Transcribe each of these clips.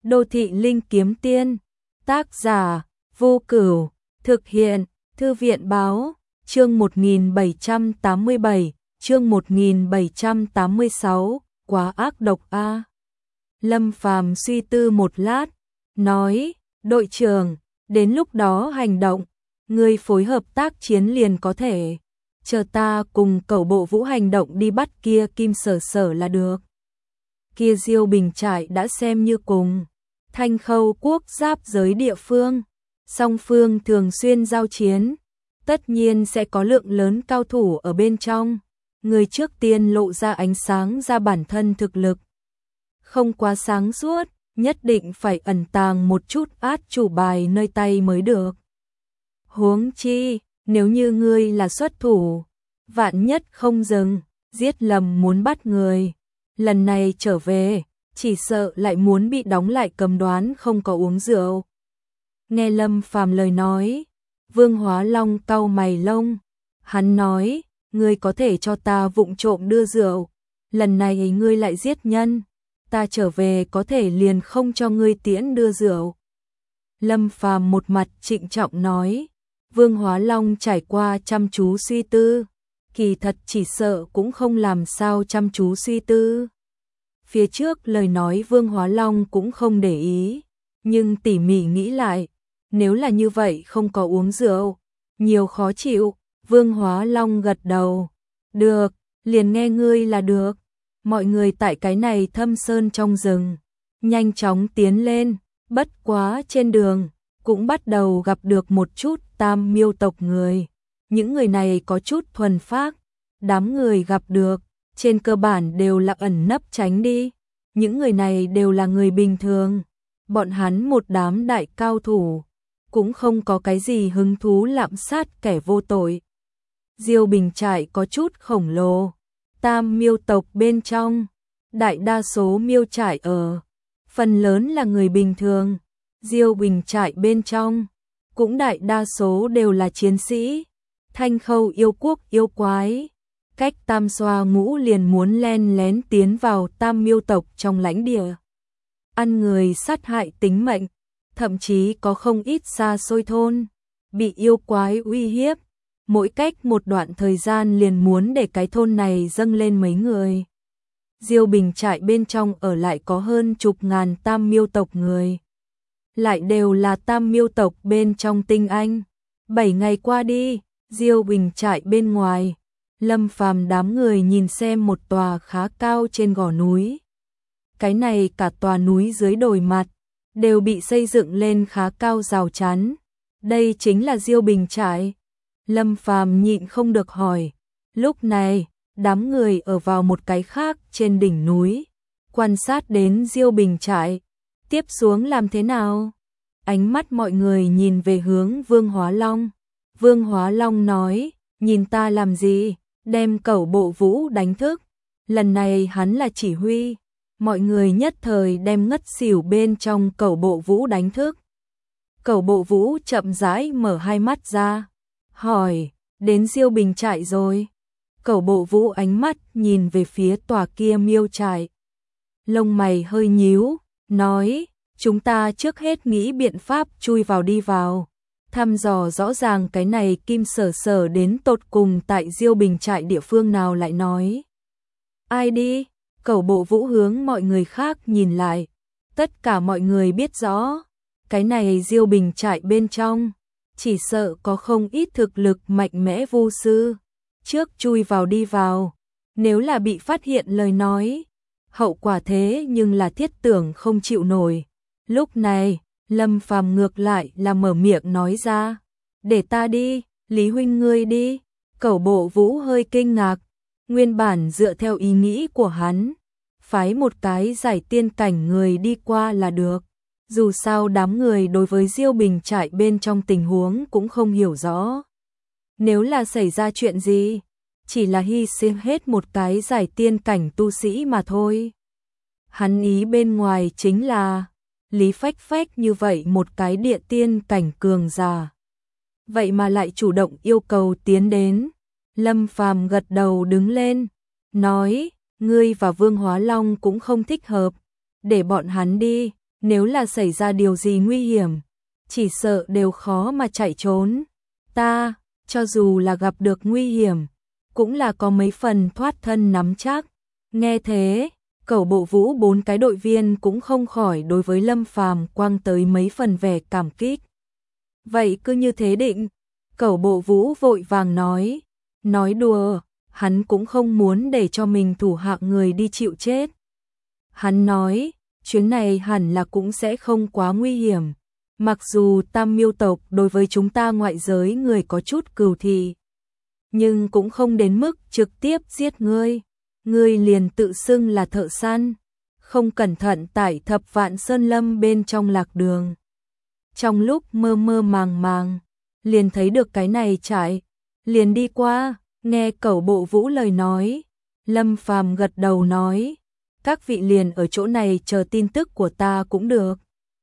Đô thị linh kiếm tiên, tác giả Vô Cửu, thực hiện Thư viện báo, chương 1787, chương 1786, quá ác độc a. Lâm Phàm suy tư một lát, nói, đội trưởng, đến lúc đó hành động, ngươi phối hợp tác chiến liền có thể, chờ ta cùng Cẩu Bộ Vũ hành động đi bắt kia Kim Sở Sở là được. Kia Diêu Bình Trại đã xem như cùng Thanh Khâu quốc giáp giới địa phương, song phương thường xuyên giao chiến, tất nhiên sẽ có lượng lớn cao thủ ở bên trong, người trước tiên lộ ra ánh sáng ra bản thân thực lực. Không quá sáng suốt, nhất định phải ẩn tàng một chút át chủ bài nơi tay mới được. Huống chi, nếu như ngươi là xuất thủ, vạn nhất không dừng, giết lầm muốn bắt người, lần này trở về, chỉ sợ lại muốn bị đóng lại cầm đoán không có uống rượu. Nghe Lâm Phàm lời nói, Vương Hóa Long cau mày lông, hắn nói, ngươi có thể cho ta vụng trộm đưa rượu, lần này ngươi lại giết nhân, ta trở về có thể liền không cho ngươi tiễn đưa rượu. Lâm Phàm một mặt trịnh trọng nói, Vương Hóa Long trải qua chăm chú suy tư, kỳ thật chỉ sợ cũng không làm sao chăm chú suy tư. Phía trước lời nói Vương Hóa Long cũng không để ý, nhưng tỉ mỉ nghĩ lại, nếu là như vậy không có uống rượu, nhiều khó chịu. Vương Hóa Long gật đầu, được, liền nghe ngươi là được. Mọi người tại cái này thâm sơn trong rừng, nhanh chóng tiến lên, bất quá trên đường, cũng bắt đầu gặp được một chút Tam Miêu tộc người. Những người này có chút thuần phác, đám người gặp được, trên cơ bản đều là ẩn nấp tránh đi. Những người này đều là người bình thường, bọn hắn một đám đại cao thủ, cũng không có cái gì hứng thú lạm sát kẻ vô tội. Diêu Bình Trại có chút khổng lồ, Tam Miêu tộc bên trong, đại đa số miêu trại ở, phần lớn là người bình thường. Diêu Bình Trại bên trong, cũng đại đa số đều là chiến sĩ, Thanh Khâu yêu quốc yêu quái. Cách Tam Xoa Ngũ liền muốn len lén tiến vào Tam Miêu tộc trong lãnh địa, ăn người sát hại tính mệnh, thậm chí có không ít xa xôi thôn bị yêu quái uy hiếp, mỗi cách một đoạn thời gian liền muốn để cái thôn này dâng lên mấy người. Diêu Bình Trại bên trong ở lại có hơn chục ngàn Tam Miêu tộc người, lại đều là Tam Miêu tộc bên trong tinh anh. 7 ngày qua đi, Diêu Bình Trại bên ngoài, Lâm Phàm đám người nhìn xem một tòa khá cao trên gò núi. Cái này cả tòa núi dưới đồi mặt, đều bị xây dựng lên khá cao rào chắn. Đây chính là Diêu Bình Trại. Lâm Phàm nhịn không được hỏi. Lúc này, đám người ở vào một cái khác trên đỉnh núi, quan sát đến Diêu Bình Trại. Tiếp xuống làm thế nào? Ánh mắt mọi người nhìn về hướng Vương Hóa Long. Vương Hóa Long nói, nhìn ta làm gì? Đem Cẩu Bộ Vũ đánh thức. Lần này hắn là chỉ huy, mọi người nhất thời đem ngất xỉu bên trong Cẩu Bộ Vũ đánh thức. Cẩu Bộ Vũ chậm rãi mở hai mắt ra, hỏi, đến Diêu Bình Trại rồi? Cẩu Bộ Vũ ánh mắt nhìn về phía tòa kia miêu trại, lông mày hơi nhíu, nói, chúng ta trước hết nghĩ biện pháp chui vào đi vào, thăm dò rõ ràng cái này Kim Sở Sở đến tột cùng tại Diêu Bình Trại địa phương nào lại nói. Ai đi? Cẩu Bộ Vũ hướng mọi người khác nhìn lại. Tất cả mọi người biết rõ, cái này Diêu Bình Trại bên trong, chỉ sợ có không ít thực lực mạnh mẽ vu sư. Trước chui vào đi vào, nếu là bị phát hiện lời nói, hậu quả thế nhưng là thiết tưởng không chịu nổi. Lúc này, Lâm Phàm ngược lại là mở miệng nói ra, để ta đi, Lý huynh ngươi đi. Cẩu Bộ Vũ hơi kinh ngạc, nguyên bản dựa theo ý nghĩ của hắn, phái một cái giải tiên cảnh người đi qua là được. Dù sao đám người đối với Diêu Bình Trại bên trong tình huống cũng không hiểu rõ. Nếu là xảy ra chuyện gì, chỉ là hy sinh hết một cái giải tiên cảnh tu sĩ mà thôi. Hắn ý bên ngoài chính là Lý Phách Phách như vậy một cái địa tiên cảnh cường giả, vậy mà lại chủ động yêu cầu tiến đến. Lâm Phàm gật đầu đứng lên, nói, ngươi và Vương Hóa Long cũng không thích hợp, để bọn hắn đi, nếu là xảy ra điều gì nguy hiểm, chỉ sợ đều khó mà chạy trốn. Ta, cho dù là gặp được nguy hiểm, cũng là có mấy phần thoát thân nắm chắc. Nghe thế, Cẩu Bộ Vũ 4 cái đội viên cũng không khỏi đối với Lâm Phàm quăng tới mấy phần vẻ cảm kích. Vậy cứ như thế định, Cẩu Bộ Vũ vội vàng nói đùa, hắn cũng không muốn để cho mình thủ hạ người đi chịu chết. Hắn nói, chuyến này hẳn là cũng sẽ không quá nguy hiểm, mặc dù Tam Miêu tộc đối với chúng ta ngoại giới người có chút cừu thị, nhưng cũng không đến mức trực tiếp giết ngươi. Ngươi liền tự xưng là thợ săn, không cẩn thận tại Thập Vạn Sơn Lâm bên trong lạc đường. Trong lúc mơ mơ màng màng, liền thấy được cái này trại, liền đi qua, nghe Cẩu Bộ Vũ lời nói. Lâm Phàm gật đầu nói, các vị liền ở chỗ này chờ tin tức của ta cũng được.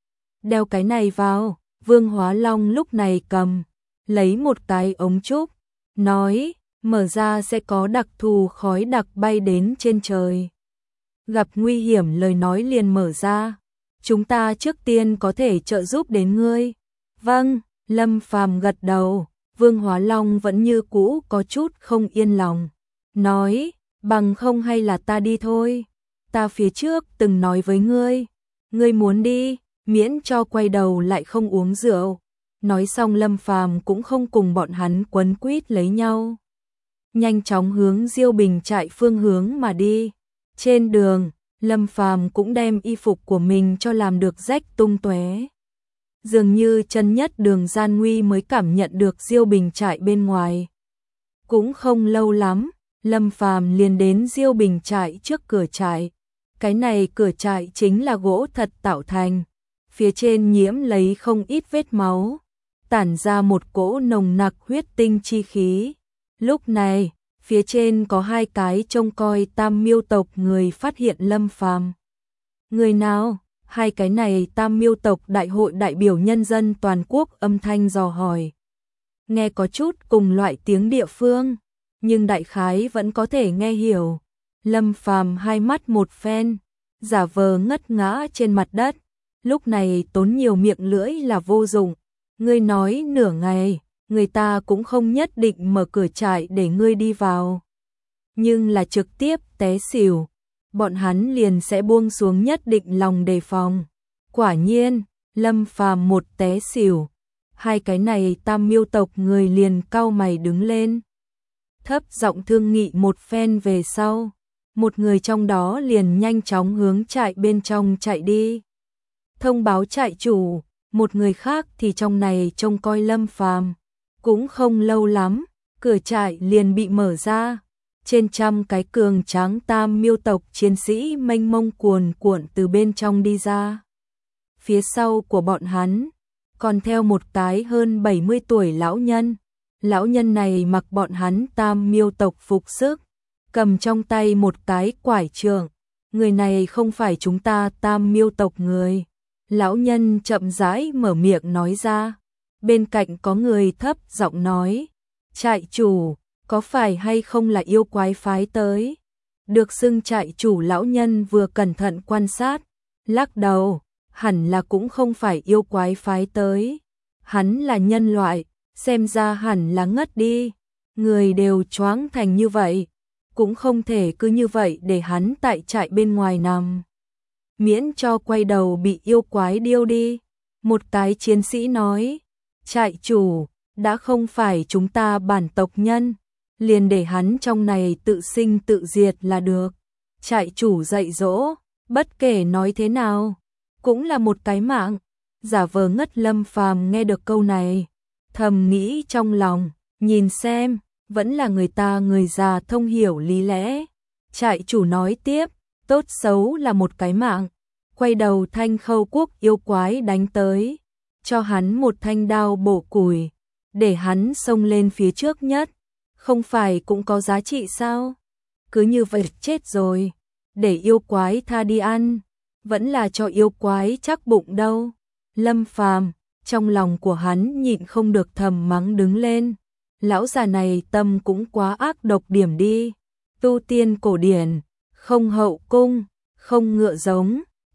Đeo cái này vào, Vương Hóa Long lúc này cầm, lấy một cái ống trúc, nói, mở ra sẽ có đặc thù khói đặc bay đến trên trời. Gặp nguy hiểm lời nói liền mở ra, chúng ta trước tiên có thể trợ giúp đến ngươi. Vâng, Lâm Phàm gật đầu, Vương Hóa Long vẫn như cũ có chút không yên lòng. Nói, bằng không hay là ta đi thôi. Ta phía trước từng nói với ngươi muốn đi, miễn cho quay đầu lại không uống rượu. Nói xong Lâm Phàm cũng không cùng bọn hắn quấn quýt lấy nhau. Nhanh chóng hướng Diêu Bình trại phương hướng mà đi. Trên đường, Lâm Phàm cũng đem y phục của mình cho làm được rách tung tóe. Dường như chân nhất Đường Gian Nguy mới cảm nhận được Diêu Bình trại bên ngoài. Cũng không lâu lắm, Lâm Phàm liền đến Diêu Bình trại trước cửa trại. Cái này cửa trại chính là gỗ thật tạo thành, phía trên nhiễm lấy không ít vết máu, tản ra một cỗ nồng nặc huyết tinh chi khí. Lúc này, phía trên có hai cái trông coi Tam Miêu tộc người phát hiện Lâm Phàm. Người nào? Hai cái này Tam Miêu tộc đại hội đại biểu nhân dân toàn quốc âm thanh dò hỏi. Nghe có chút cùng loại tiếng địa phương, nhưng đại khái vẫn có thể nghe hiểu. Lâm Phàm hai mắt một phen, giả vờ ngất ngã trên mặt đất. Lúc này tốn nhiều miệng lưỡi là vô dụng. Ngươi nói nửa ngày, người ta cũng không nhất định mở cửa trại để ngươi đi vào. Nhưng là trực tiếp té xỉu, bọn hắn liền sẽ buông xuống nhất định lòng đề phòng. Quả nhiên, Lâm Phàm một té xỉu, hai cái này Tam Miêu tộc người liền cau mày đứng lên. Thấp giọng thương nghị một phen về sau, một người trong đó liền nhanh chóng hướng trại bên trong chạy đi. Thông báo trại chủ, một người khác thì trong này trông coi Lâm Phàm. Cũng không lâu lắm, cửa trại liền bị mở ra. Trên trăm cái cường tráng Tam Miêu tộc chiến sĩ mênh mông cuồn cuộn từ bên trong đi ra. Phía sau của bọn hắn, còn theo một cái hơn 70 tuổi lão nhân. Lão nhân này mặc bọn hắn Tam Miêu tộc phục sức, cầm trong tay một cái quải trượng. Người này không phải chúng ta Tam Miêu tộc người. Lão nhân chậm rãi mở miệng nói ra. Bên cạnh có người thấp giọng nói, trại chủ, có phải hay không là yêu quái phái tới? Được xưng trại chủ lão nhân vừa cẩn thận quan sát, lắc đầu, hẳn là cũng không phải yêu quái phái tới. Hắn là nhân loại, xem ra hẳn là ngất đi. Người đều choáng thành như vậy, cũng không thể cứ như vậy để hắn tại trại bên ngoài nằm. Miễn cho quay đầu bị yêu quái điêu đi. Một cái chiến sĩ nói, trại chủ, đã không phải chúng ta bản tộc nhân, liền để hắn trong này tự sinh tự diệt là được. Trại chủ dạy dỗ, bất kể nói thế nào, cũng là một cái mạng. Giả vờ ngất Lâm Phàm nghe được câu này, thầm nghĩ trong lòng, nhìn xem, vẫn là người già thông hiểu lý lẽ. Trại chủ nói tiếp, tốt xấu là một cái mạng, quay đầu Thanh Khâu quốc yêu quái đánh tới, cho hắn một thanh đao bổ củi, để hắn xông lên phía trước nhất, không phải cũng có giá trị sao? Cứ như vậy chết rồi, để yêu quái tha đi ăn, vẫn là cho yêu quái chắc bụng đâu. Lâm Phàm, trong lòng của hắn nhịn không được thầm mắng đứng lên. Lão già này tâm cũng quá ác độc điểm đi. Tu tiên cổ điển, không hậu cung, không ngựa giống,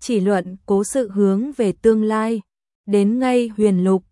chỉ luận cố sự hướng về tương lai. Đến ngay huyền lục,